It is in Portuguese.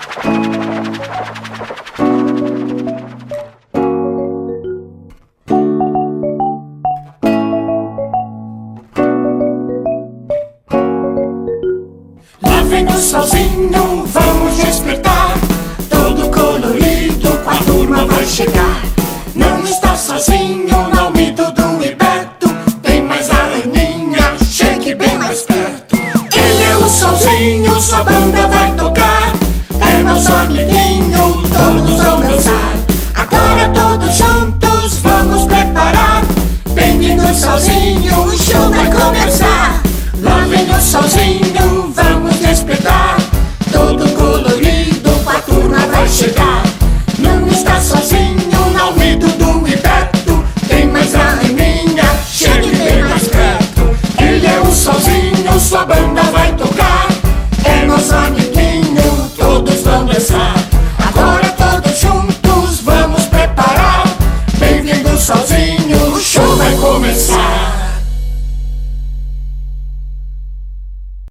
Lá vem o solzinho, vamos despertar. Todo colorido, com a turma vai chegar. Não está sozinho, não me Dudu e Beto. Tem mais a Aninha, chegue bem mais perto. Ele é o solzinho, sua banda vai tocar. É nosso amiguinho, todos vão dançar. Agora todos juntos, vamos preparar. Bem-vindo solzinho, o show vai começar. Lá vem o solzinho.